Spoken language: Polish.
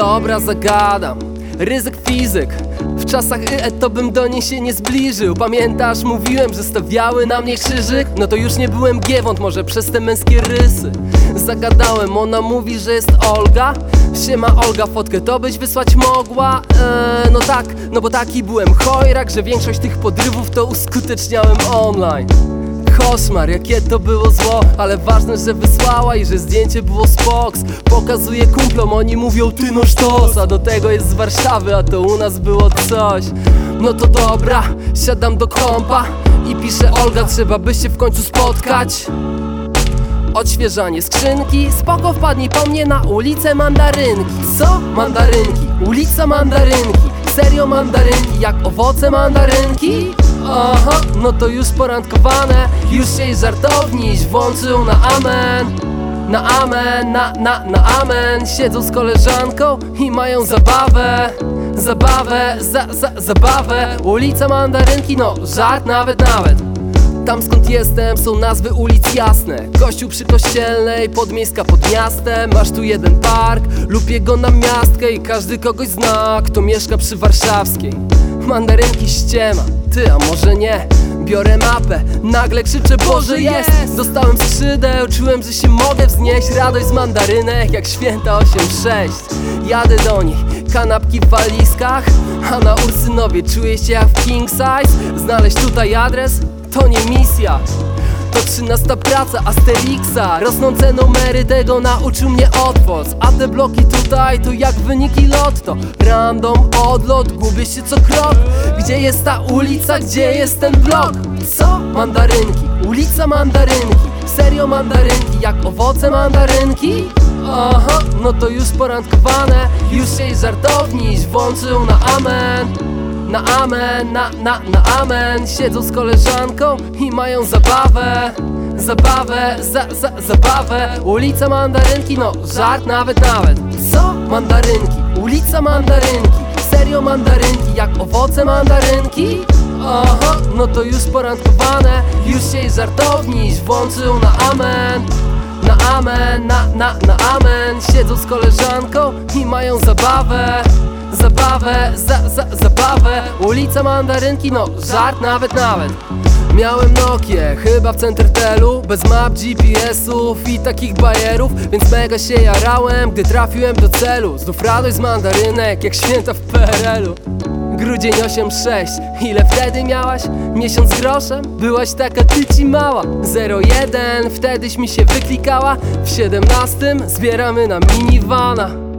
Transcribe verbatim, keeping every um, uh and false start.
Dobra, zagadam. Ryzyk fizyk. W czasach I E to bym do niej się nie zbliżył. Pamiętasz, mówiłem, że stawiały na mnie krzyżyk? No to już nie byłem Giewont, może przez te męskie rysy. Zagadałem, ona mówi, że jest Olga. Siema Olga, fotkę to byś wysłać mogła? Eee, no tak, no bo taki byłem chojrak, że większość tych podrywów to uskuteczniałem online. Koszmar, jakie to było zło, ale ważne, że wysłała i że zdjęcie było spoks. Pokazuję kumplom, oni mówią ty no sztos, a do tego jest z Warszawy, a to u nas było coś. No to dobra, siadam do kompa i piszę Olga, trzeba by się w końcu spotkać. Odświeżanie skrzynki, spoko, wpadnij po mnie na ulicę Mandarynki. Co? Mandarynki, ulica Mandarynki. Serio mandarynki, jak owoce mandarynki? Aha, no to już porandkowane, już się żartowniś włączył na amen. Na amen, na, na, na amen. Siedzą z koleżanką i mają zabawę. Zabawę, za, za, zabawę. Ulica Mandarynki, no żart nawet, nawet. Tam skąd jestem są nazwy ulic jasne. Kościół przy Kościelnej, Podmiejska pod miastem. Masz tu jeden park lub jego namiastkę i każdy kogoś zna, kto mieszka przy Warszawskiej. Mandarynki ściema, ty a może nie. Biorę mapę, nagle krzyczę Boże jest! Dostałem skrzydeł, czułem, że się mogę wznieść. Radość z mandarynek jak święta osiem sześć. Jadę do nich, kanapki w walizkach, a na Ursynowie czuję się jak w king size. Znaleźć tutaj adres? To nie misja. To trzynasta praca Asterixa. Rosnące numery, tego nauczył mnie Otwoc. A te bloki tutaj to jak wyniki lotto. Random, odlot, gubię się co krok. Gdzie jest ta ulica, gdzie jest ten blok? Co? Mandarynki, ulica Mandarynki. Serio mandarynki, jak owoce mandarynki? Aha, no to już porandkowane, już się żartowniś włączył na amen. Na amen, na, na, na amen. Siedzą z koleżanką i mają zabawę. Zabawę, za, za, zabawę. Ulica Mandarynki, no żart nawet, nawet. Co? Mandarynki, ulica Mandarynki. Serio mandarynki, jak owoce mandarynki? Aha, no to już porandkowane, już się żartowniś włączył na amen. Na amen, na, na, na amen. Siedzą z koleżanką i mają zabawę. Zabawę, za, za, zabawę. Ulica Mandarynki, no żart nawet, nawet. Miałem Nokię, chyba w Centertelu, bez map, G P S-ów i takich bajerów, więc mega się jarałem, gdy trafiłem do celu. Znów radość z mandarynek, jak święta w P R L-u. Grudzień osiem sześć, ile wtedy miałaś? Miesiąc z groszem? Byłaś taka tyci mała. Zero jeden, wtedyś mi się wyklikała. W siedemnastym zbieramy na minivana.